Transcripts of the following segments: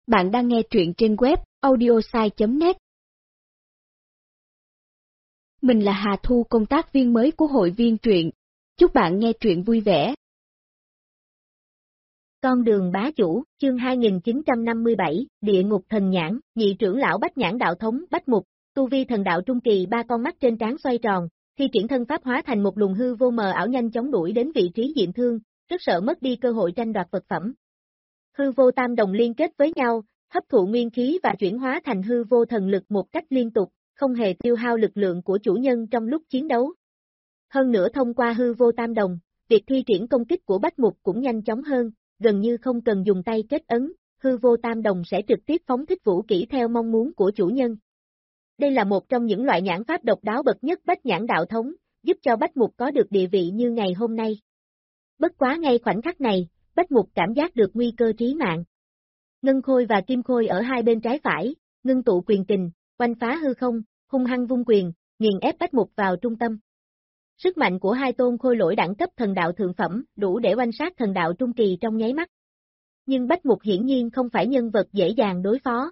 Bạn đang nghe truyện trên web audiosai.net. Mình là Hà Thu, công tác viên mới của hội viên truyện. Chúc bạn nghe truyện vui vẻ. Con đường bá chủ, chương 2957, Địa ngục thần nhãn, nhị trưởng lão Bách Nhãn đạo thống Bách Mục, tu vi thần đạo trung kỳ, ba con mắt trên trán xoay tròn, khi triển thân pháp hóa thành một luồng hư vô mờ ảo nhanh chóng đuổi đến vị trí Diệm Thương, rất sợ mất đi cơ hội tranh đoạt vật phẩm. Hư vô tam đồng liên kết với nhau, hấp thụ nguyên khí và chuyển hóa thành hư vô thần lực một cách liên tục, không hề tiêu hao lực lượng của chủ nhân trong lúc chiến đấu. Hơn nữa thông qua hư vô tam đồng, việc thi triển công kích của Bách Mục cũng nhanh chóng hơn, gần như không cần dùng tay kết ấn, hư vô tam đồng sẽ trực tiếp phóng thích vũ kỹ theo mong muốn của chủ nhân. Đây là một trong những loại nhãn pháp độc đáo bậc nhất Bách Nhãn đạo thống, giúp cho Bách Mục có được địa vị như ngày hôm nay. Bất quá ngay khoảnh khắc này, Bách Mục cảm giác được nguy cơ chí mạng. Ngân Khôi và Kim Khôi ở hai bên trái phải, ngưng tụ quyền kình, oanh phá hư không, hung hăng vung quyền, nghiền ép Bách Mục vào trung tâm. Sức mạnh của hai tôn khôi lỗi đẳng cấp thần đạo thượng phẩm, đủ để oanh sát thần đạo trung kỳ trong nháy mắt. Nhưng Bách Mục hiển nhiên không phải nhân vật dễ dàng đối phó.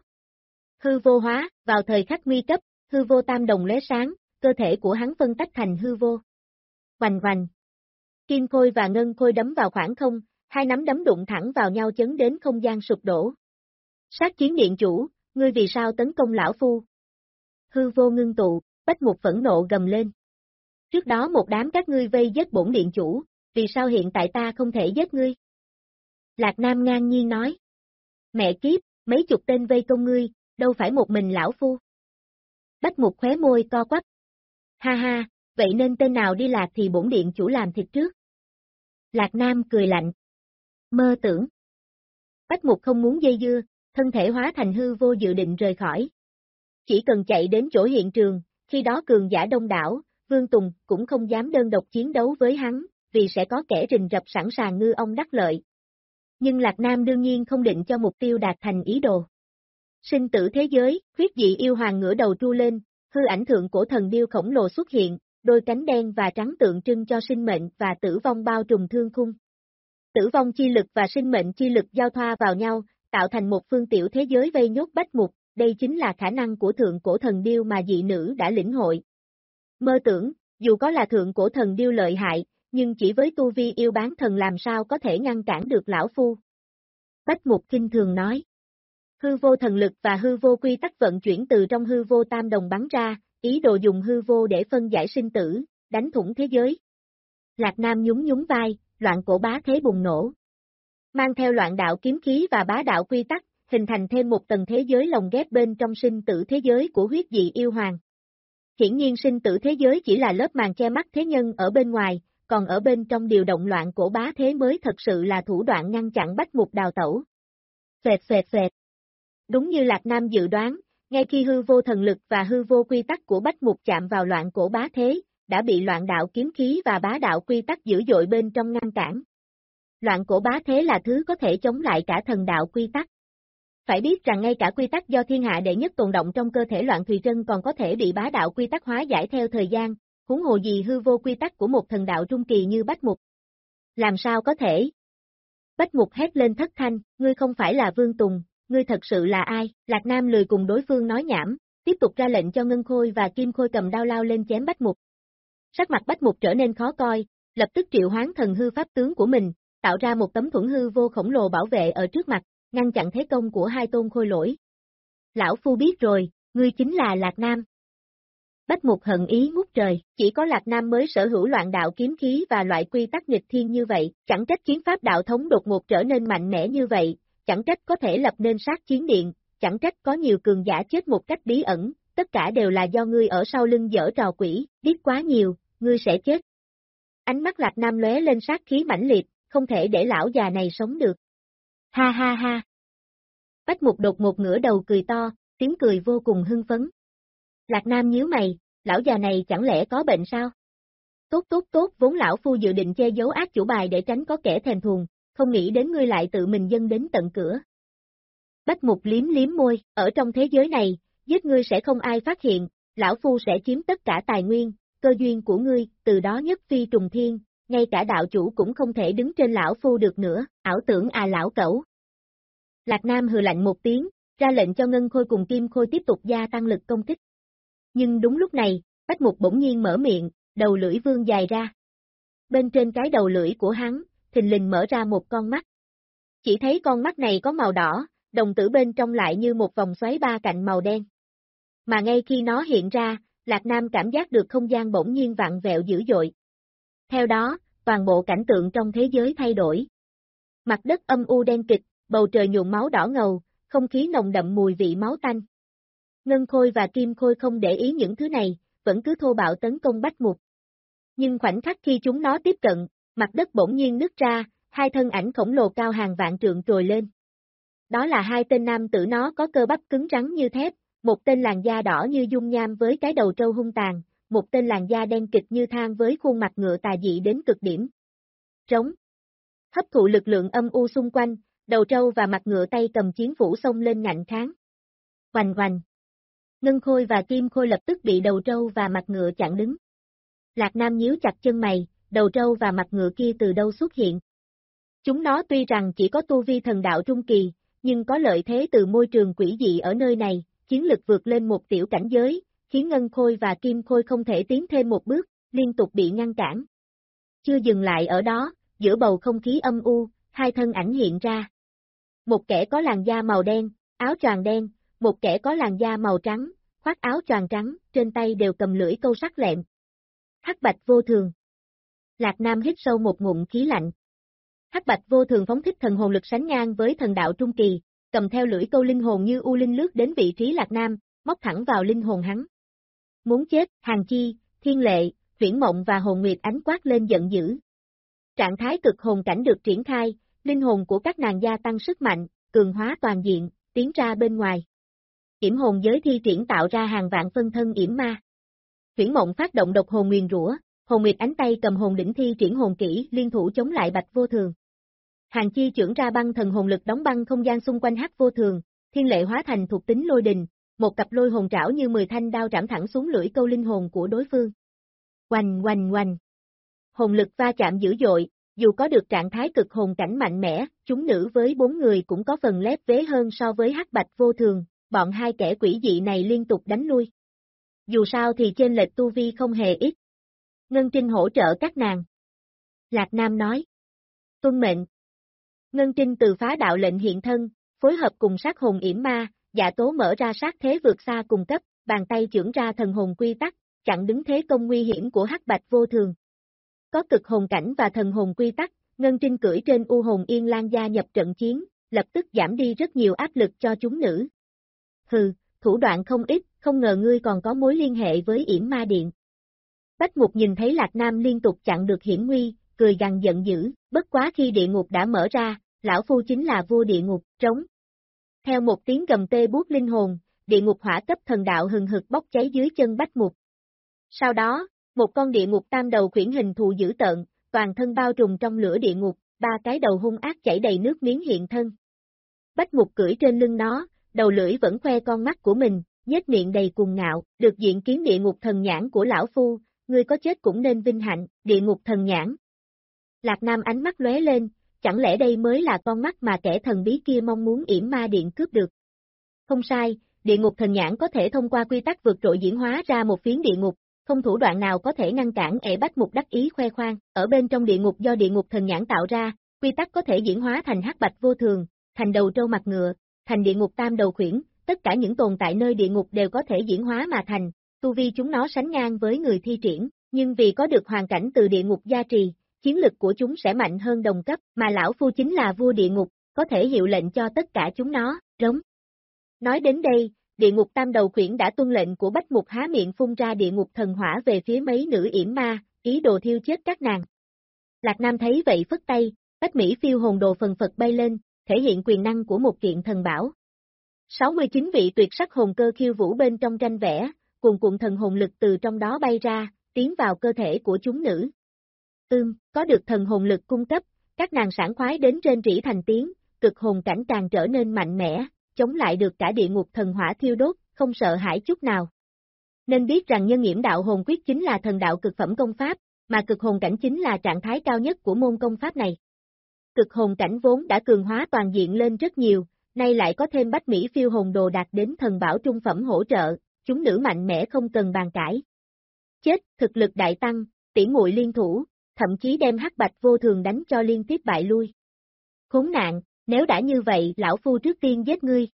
Hư vô hóa, vào thời khắc nguy cấp, hư vô tam đồng lóe sáng, cơ thể của hắn phân tách thành hư vô. Oanh oanh. Kim Khôi và Ngân Khôi đấm vào khoảng không, hai nắm đấm đụng thẳng vào nhau chấn đến không gian sụp đổ. Sát chiến điện chủ, ngươi vì sao tấn công lão phu? Hư vô ngưng tụ, Bách Mục phẫn nộ gầm lên. Trước đó một đám các ngươi vây giết bổn điện chủ, vì sao hiện tại ta không thể giết ngươi? Lạc Nam ngang nhiên nói. Mẹ kiếp, mấy chục tên vây công ngươi, đâu phải một mình lão phu. Bách Mục khóe môi co quắp. Ha ha, vậy nên tên nào đi lạc thì bổn điện chủ làm thịt trước. Lạc Nam cười lạnh. Mơ tưởng. Bách Mục không muốn dây dưa, thân thể hóa thành hư vô dự định rời khỏi. Chỉ cần chạy đến chỗ hiện trường, khi đó cường giả đông đảo, Vương Tùng cũng không dám đơn độc chiến đấu với hắn, vì sẽ có kẻ rình rập sẵn sàng ngư ông đắc lợi. Nhưng Lạc Nam đương nhiên không định cho mục tiêu đạt thành ý đồ. Sinh tử thế giới, huyết dị yêu hoàng ngửa đầu tru lên, hư ảnh thượng cổ thần điêu khổng lồ xuất hiện, đôi cánh đen và trắng tượng trưng cho sinh mệnh và tử vong bao trùm thương khung. Tử vong chi lực và sinh mệnh chi lực giao thoa vào nhau, tạo thành một phương tiểu thế giới vây nhốt Bách Mục, đây chính là khả năng của thượng cổ thần điêu mà dị nữ đã lĩnh hội. Mơ tưởng, dù có là thượng cổ thần điêu lợi hại, nhưng chỉ với tu vi yêu bán thần làm sao có thể ngăn cản được lão phu. Bách Mục kinh thường nói. Hư vô thần lực và hư vô quy tắc vận chuyển từ trong hư vô tam đồng bắn ra, ý đồ dùng hư vô để phân giải sinh tử, đánh thủng thế giới. Lạc Nam nhún nhún vai, loạn cổ bá thế bùng nổ. Mang theo loạn đạo kiếm khí và bá đạo quy tắc, hình thành thêm một tầng thế giới lồng ghép bên trong sinh tử thế giới của huyết dị yêu hoàng. Hiển nhiên sinh tử thế giới chỉ là lớp màn che mắt thế nhân ở bên ngoài, còn ở bên trong điều động loạn cổ bá thế mới thật sự là thủ đoạn ngăn chặn Bách Mục đào tẩu. Phệt phệt phệt. Đúng như Lạc Nam dự đoán, ngay khi hư vô thần lực và hư vô quy tắc của Bách Mục chạm vào loạn cổ bá thế, đã bị loạn đạo kiếm khí và bá đạo quy tắc dữ dội bên trong ngăn cản. Loạn cổ bá thế là thứ có thể chống lại cả thần đạo quy tắc. Phải biết rằng ngay cả quy tắc do thiên hạ đệ nhất tồn động trong cơ thể Loạn Thùy Trân còn có thể bị bá đạo quy tắc hóa giải theo thời gian, huống hồ gì hư vô quy tắc của một thần đạo trung kỳ như Bách Mục. Làm sao có thể? Bách Mục hét lên thất thanh, ngươi không phải là Vương Tùng, ngươi thật sự là ai? Lạc Nam lười cùng đối phương nói nhảm, tiếp tục ra lệnh cho Ngân Khôi và Kim Khôi cầm đao lao lên chém Bách Mục. Sắc mặt Bách Mục trở nên khó coi, lập tức triệu hoán thần hư pháp tướng của mình, tạo ra một tấm thuẫn hư vô khổng lồ bảo vệ ở trước mặt, ngăn chặn thế công của hai tôn khôi lỗi. Lão phu biết rồi, ngươi chính là Lạc Nam. Bách Mục hận ý ngút trời, chỉ có Lạc Nam mới sở hữu loạn đạo kiếm khí và loại quy tắc nghịch thiên như vậy, chẳng trách chiến pháp đạo thống đột ngột trở nên mạnh mẽ như vậy, chẳng trách có thể lập nên sát chiến điện, chẳng trách có nhiều cường giả chết một cách bí ẩn, tất cả đều là do ngươi ở sau lưng giở trò quỷ, biết quá nhiều, ngươi sẽ chết. Ánh mắt Lạc Nam lóe lên sát khí mãnh liệt, không thể để lão già này sống được. Ha ha ha. Bách Mục đột ngột ngửa đầu cười to, tiếng cười vô cùng hưng phấn. Lạc Nam nhíu mày, lão già này chẳng lẽ có bệnh sao? Tốt tốt tốt, vốn lão phu dự định che giấu ác chủ bài để tránh có kẻ thèm thuồng, không nghĩ đến ngươi lại tự mình dâng đến tận cửa. Bách Mục liếm liếm môi, ở trong thế giới này, giết ngươi sẽ không ai phát hiện, lão phu sẽ chiếm tất cả tài nguyên, cơ duyên của ngươi, từ đó nhất phi trùng thiên, ngay cả đạo chủ cũng không thể đứng trên lão phu được nữa, ảo tưởng à lão cẩu. Lạc Nam hừ lạnh một tiếng, ra lệnh cho Ngân Khôi cùng Kim Khôi tiếp tục gia tăng lực công kích. Nhưng đúng lúc này, Bách Mục bỗng nhiên mở miệng, đầu lưỡi vươn dài ra. Bên trên cái đầu lưỡi của hắn, thình lình mở ra một con mắt. Chỉ thấy con mắt này có màu đỏ, đồng tử bên trong lại như một vòng xoáy ba cạnh màu đen. Mà ngay khi nó hiện ra, Lạc Nam cảm giác được không gian bỗng nhiên vặn vẹo dữ dội. Theo đó, toàn bộ cảnh tượng trong thế giới thay đổi. Mặt đất âm u đen kịch, bầu trời nhuộm máu đỏ ngầu, không khí nồng đậm mùi vị máu tanh. Ngân Khôi và Kim Khôi không để ý những thứ này, vẫn cứ thô bạo tấn công Bách Mục. Nhưng khoảnh khắc khi chúng nó tiếp cận, mặt đất bỗng nhiên nứt ra, hai thân ảnh khổng lồ cao hàng vạn trượng trồi lên. Đó là hai tên nam tử, nó có cơ bắp cứng rắn như thép, một tên làn da đỏ như dung nham với cái đầu trâu hung tàn, một tên làn da đen kịt như than với khuôn mặt ngựa tà dị đến cực điểm. Trống. Hấp thụ lực lượng âm u xung quanh, đầu trâu và mặt ngựa tay cầm chiến phủ xông lên ngạnh kháng. Oành oành. Ngân Khôi và Kim Khôi lập tức bị đầu trâu và mặt ngựa chặn đứng. Lạc Nam nhíu chặt chân mày, đầu trâu và mặt ngựa kia từ đâu xuất hiện? Chúng nó tuy rằng chỉ có tu vi thần đạo trung kỳ, nhưng có lợi thế từ môi trường quỷ dị ở nơi này, chiến lực vượt lên một tiểu cảnh giới, khiến Ngân Khôi và Kim Khôi không thể tiến thêm một bước, liên tục bị ngăn cản. Chưa dừng lại ở đó, giữa bầu không khí âm u, hai thân ảnh hiện ra. Một kẻ có làn da màu đen, áo choàng đen, một kẻ có làn da màu trắng, khoác áo choàng trắng, trên tay đều cầm lưỡi câu sắc lẹm. Hắc Bạch Vô Thường. Lạc Nam hít sâu một ngụm khí lạnh. Hắc Bạch Vô Thường phóng thích thần hồn lực sánh ngang với thần đạo trung kỳ, cầm theo lưỡi câu linh hồn như u linh lướt đến vị trí Lạc Nam, móc thẳng vào linh hồn hắn. Muốn chết, Hàng Chi, Thiên Lệ, Huyễn Mộng và Hồn Nguyệt ánh quát lên giận dữ. Trạng thái cực hồn cảnh được triển khai, linh hồn của các nàng gia tăng sức mạnh, cường hóa toàn diện, tiến ra bên ngoài. Yểm hồn giới thi triển tạo ra hàng vạn phân thân yểm ma. Huyễn Mộng phát động độc hồn nguyền rủa, Hồn Nguyệt ánh tay cầm hồn đỉnh thi triển hồn kỹ liên thủ chống lại Bạch Vô Thường. Hàng Chi chưởng ra băng thần hồn lực đóng băng không gian xung quanh Hắc Vô Thường, Thiên Lệ hóa thành thuộc tính lôi đình, một cặp lôi hồn trảo như 10 thanh đao trảm thẳng xuống lưỡi câu linh hồn của đối phương. Oành oành oành. Hồn lực va chạm dữ dội, dù có được trạng thái cực hồn cảnh mạnh mẽ, chúng nữ với 4 người cũng có phần lép vế hơn so với Hắc Bạch Vô Thường, bọn hai kẻ quỷ dị này liên tục đánh lui. Dù sao thì trên lệch tu vi không hề ít. Ngân Trinh hỗ trợ các nàng. Lạc Nam nói. Tuân mệnh. Ngân Trinh từ phá đạo lệnh hiện thân, phối hợp cùng sát hồn yểm ma, Dạ Tố mở ra sát thế vượt xa cùng cấp, bàn tay chưởng ra thần hồn quy tắc, chặn đứng thế công nguy hiểm của Hắc Bạch Vô Thường. Có cực hồn cảnh và thần hồn quy tắc, Ngân Trinh cưỡi trên u hồn Yên Lan gia nhập trận chiến, lập tức giảm đi rất nhiều áp lực cho chúng nữ. Hừ, thủ đoạn không ít, không ngờ ngươi còn có mối liên hệ với yểm ma điện. Bách Mục nhìn thấy Lạc Nam liên tục chặn được hiểm nguy, cười gằn giận dữ, bất quá khi địa ngục đã mở ra, lão phu chính là vua địa ngục, trống. Theo một tiếng gầm tê buốt linh hồn, địa ngục hỏa cấp thần đạo hừng hực bốc cháy dưới chân Bách Mục. Sau đó, một con địa ngục tam đầu khuyển hình thù dữ tợn, toàn thân bao trùm trong lửa địa ngục, 3 cái đầu hung ác chảy đầy nước miếng hiện thân. Bách Mục cưỡi trên lưng nó, đầu lưỡi vẫn khoe con mắt của mình, nhếch miệng đầy cuồng ngạo, được diện kiến địa ngục thần nhãn của lão phu, ngươi có chết cũng nên vinh hạnh, địa ngục thần nhãn. Lạc Nam ánh mắt lóe lên, chẳng lẽ đây mới là con mắt mà kẻ thần bí kia mong muốn yểm ma điện cướp được? Không sai, địa ngục thần nhãn có thể thông qua quy tắc vượt trội diễn hóa ra một phiến địa ngục, không thủ đoạn nào có thể ngăn cản Bách Mục đắc ý khoe khoang, ở bên trong địa ngục do địa ngục thần nhãn tạo ra, quy tắc có thể diễn hóa thành Hắc Bạch Vô Thường, thành đầu trâu mặt ngựa, thành địa ngục tam đầu khuyển, tất cả những tồn tại nơi địa ngục đều có thể diễn hóa mà thành, tu vi chúng nó sánh ngang với người thi triển, nhưng vì có được hoàn cảnh từ địa ngục gia trì, chiến lực của chúng sẽ mạnh hơn đồng cấp, mà lão phu chính là vua địa ngục, có thể hiệu lệnh cho tất cả chúng nó, rống. Nói đến đây, địa ngục tam đầu khuyển đã tuân lệnh của Bách Mục há miệng phun ra địa ngục thần hỏa về phía mấy nữ yểm ma, ý đồ thiêu chết các nàng. Lạc Nam thấy vậy phất tay, Bách Mỹ phiêu hồn đồ phần phật bay lên, thể hiện quyền năng của một kiện thần bảo. 69 vị tuyệt sắc hồn cơ khiêu vũ bên trong tranh vẽ, cuồn cuộn thần hồn lực từ trong đó bay ra, tiến vào cơ thể của chúng nữ. Có được thần hồn lực cung cấp, các nàng sảng khoái đến trên rỉ thành tiếng, cực hồn cảnh càng trở nên mạnh mẽ, chống lại được cả địa ngục thần hỏa thiêu đốt, không sợ hãi chút nào. Nên biết rằng nhân nghiễm đạo hồn quyết chính là thần đạo cực phẩm công pháp, mà cực hồn cảnh chính là trạng thái cao nhất của môn công pháp này. Cực hồn cảnh vốn đã cường hóa toàn diện lên rất nhiều, nay lại có thêm Bách Mỹ phiêu hồn đồ đạt đến thần bảo trung phẩm hỗ trợ, chúng nữ mạnh mẽ không cần bàn cãi. Chết, thực lực đại tăng, tỉ muội liên thủ, thậm chí đem Hắc Bạch Vô Thường đánh cho liên tiếp bại lui. Khốn nạn, nếu đã như vậy lão phu trước tiên giết ngươi.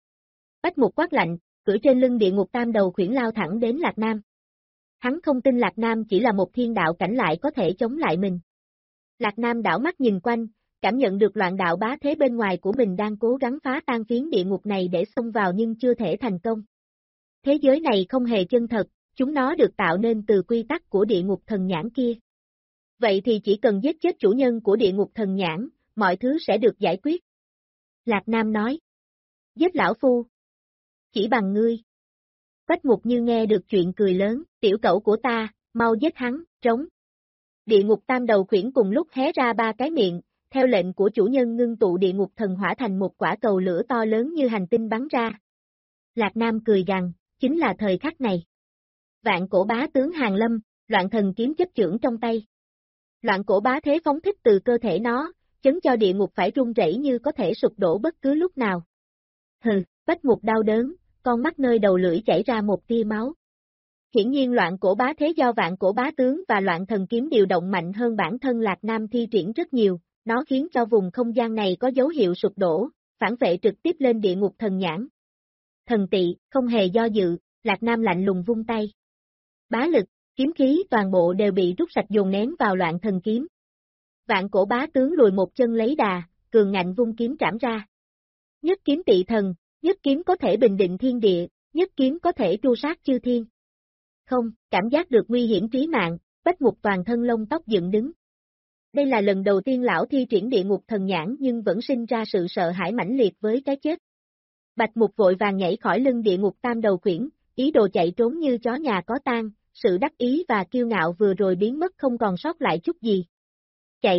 Bách Mục quát lạnh, cưỡi trên lưng địa ngục tam đầu khuyển lao thẳng đến Lạc Nam. Hắn không tin Lạc Nam chỉ là một thiên đạo cảnh lại có thể chống lại mình. Lạc Nam đảo mắt nhìn quanh, cảm nhận được loạn đạo bá thế bên ngoài của mình đang cố gắng phá tan phiến địa ngục này để xông vào nhưng chưa thể thành công. Thế giới này không hề chân thật, chúng nó được tạo nên từ quy tắc của địa ngục thần nhãn kia. Vậy thì chỉ cần giết chết chủ nhân của địa ngục thần nhãn, mọi thứ sẽ được giải quyết. Lạc Nam nói. Giết lão phu. Chỉ bằng ngươi. Bách Mục như nghe được chuyện cười lớn, tiểu cẩu của ta, mau giết hắn, trống. Địa ngục tam đầu khuyển cùng lúc hé ra ba cái miệng, theo lệnh của chủ nhân ngưng tụ địa ngục thần hỏa thành một quả cầu lửa to lớn như hành tinh bắn ra. Lạc Nam cười gằn, chính là thời khắc này. Vạn cổ bá tướng hàng lâm, loạn thần kiếm chấp chưởng trong tay. Loạn cổ bá thế phóng thích từ cơ thể nó, chấn cho địa ngục phải rung rẩy như có thể sụp đổ bất cứ lúc nào. Hừ, Bách Mục đau đớn, con mắt nơi đầu lưỡi chảy ra một tia máu. Hiển nhiên loạn cổ bá thế do vạn cổ bá tướng và loạn thần kiếm điều động mạnh hơn bản thân Lạc Nam thi triển rất nhiều, nó khiến cho vùng không gian này có dấu hiệu sụp đổ, phản vệ trực tiếp lên địa ngục thần nhãn. Thần tị, không hề do dự, Lạc Nam lạnh lùng vung tay. Bá lực, kiếm khí toàn bộ đều bị rút sạch dồn nén vào loạn thần kiếm. Vạn cổ bá tướng lùi một chân lấy đà, cường ngạnh vung kiếm trảm ra. Nhất kiếm tị thần, nhất kiếm có thể bình định thiên địa, nhất kiếm có thể tru sát chư thiên. Không, cảm giác được nguy hiểm trí mạng, Bách Mục toàn thân lông tóc dựng đứng. Đây là lần đầu tiên lão thi triển địa ngục thần nhãn nhưng vẫn sinh ra sự sợ hãi mãnh liệt với cái chết. Bạch Mục vội vàng nhảy khỏi lưng địa ngục tam đầu khuyển, ý đồ chạy trốn như chó nhà có tang, sự đắc ý và kiêu ngạo vừa rồi biến mất không còn sót lại chút gì. Chạy!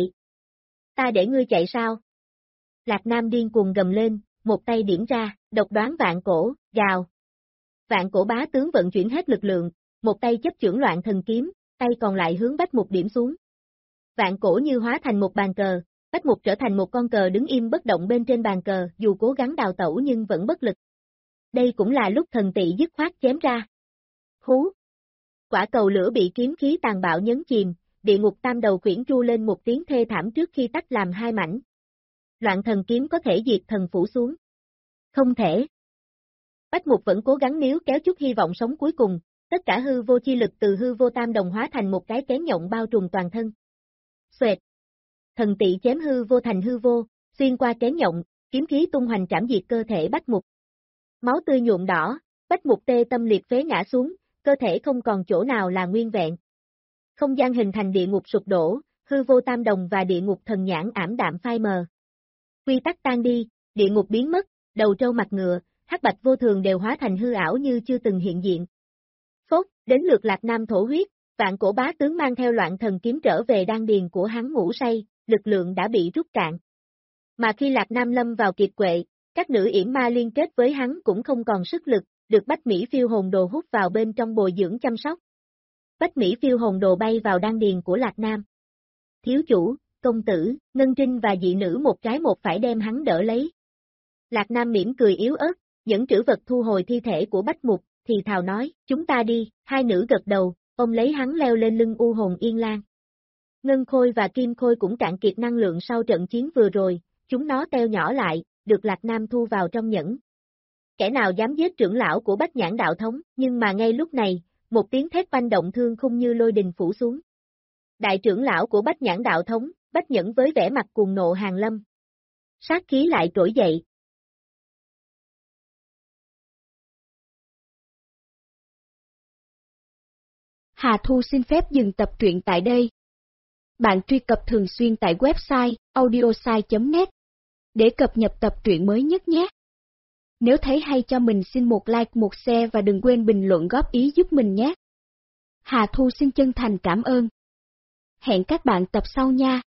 Ta để ngươi chạy sao? Lạc Nam điên cuồng gầm lên, một tay điểm ra, độc đoán vạn cổ, gào. Vạn cổ bá tướng vận chuyển hết lực lượng, một tay chấp chưởng loạn thần kiếm, tay còn lại hướng Bách Mục điểm xuống. Vạn cổ như hóa thành một bàn cờ, Bách Mục trở thành một con cờ đứng im bất động bên trên bàn cờ, dù cố gắng đào tẩu nhưng vẫn bất lực. Đây cũng là lúc thần tị dứt khoát chém ra. Hú! Quả cầu lửa bị kiếm khí tàn bạo nhấn chìm, địa ngục tam đầu khuyển tru lên một tiếng thê thảm trước khi tách làm hai mảnh. Loạn thần kiếm có thể diệt thần phủ xuống. Không thể. Bách Mục vẫn cố gắng níu kéo chút hy vọng sống cuối cùng, tất cả hư vô chi lực từ hư vô tam đồng hóa thành một cái kén nhộng bao trùm toàn thân. Xoẹt. Thần tị chém hư vô thành hư vô, xuyên qua kén nhộng, kiếm khí tung hoành trảm diệt cơ thể Bách Mục. Máu tươi nhuộm đỏ, Bách Mục tê tâm liệt phế ngã xuống, cơ thể không còn chỗ nào là nguyên vẹn. Không gian hình thành địa ngục sụp đổ, hư vô tam đồng và địa ngục thần nhãn ảm đạm phai mờ. Quy tắc tan đi, địa ngục biến mất, đầu trâu mặt ngựa, Hắc Bạch Vô Thường đều hóa thành hư ảo như chưa từng hiện diện. Phốt, đến lượt Lạc Nam thổ huyết, vạn cổ bá tướng mang theo loạn thần kiếm trở về đan điền của hắn ngủ say, lực lượng đã bị rút cạn. Mà khi Lạc Nam lâm vào kiệt quệ, các nữ yểm ma liên kết với hắn cũng không còn sức lực, được Bách Mỹ phiêu hồn đồ hút vào bên trong bồi dưỡng chăm sóc. Bách Mỹ phiêu hồn đồ bay vào đan điền của Lạc Nam. Thiếu chủ, công tử, Ngân Trinh và dị nữ một trái một phải đem hắn đỡ lấy. Lạc Nam mỉm cười yếu ớt, dẫn trữ vật thu hồi thi thể của Bách Mục, thì thào nói, chúng ta đi, hai nữ gật đầu, ông lấy hắn leo lên lưng u hồn Yên Lan. Ngân Khôi và Kim Khôi cũng cạn kiệt năng lượng sau trận chiến vừa rồi, chúng nó teo nhỏ lại, được Lạc Nam thu vào trong nhẫn. Kẻ nào dám giết trưởng lão của Bách Nhãn đạo thống, nhưng mà ngay lúc này, một tiếng thét oanh động thương khung như lôi đình phủ xuống. Đại trưởng lão của Bách Nhãn đạo thống, Bách Nhẫn với vẻ mặt cuồng nộ hàng lâm. Sát khí lại trỗi dậy. Hà Thu xin phép dừng tập truyện tại đây. Bạn truy cập thường xuyên tại website audiosai.net để cập nhật tập truyện mới nhất nhé. Nếu thấy hay cho mình xin một like, một share và đừng quên bình luận góp ý giúp mình nhé. Hà Thu xin chân thành cảm ơn. Hẹn các bạn tập sau nha.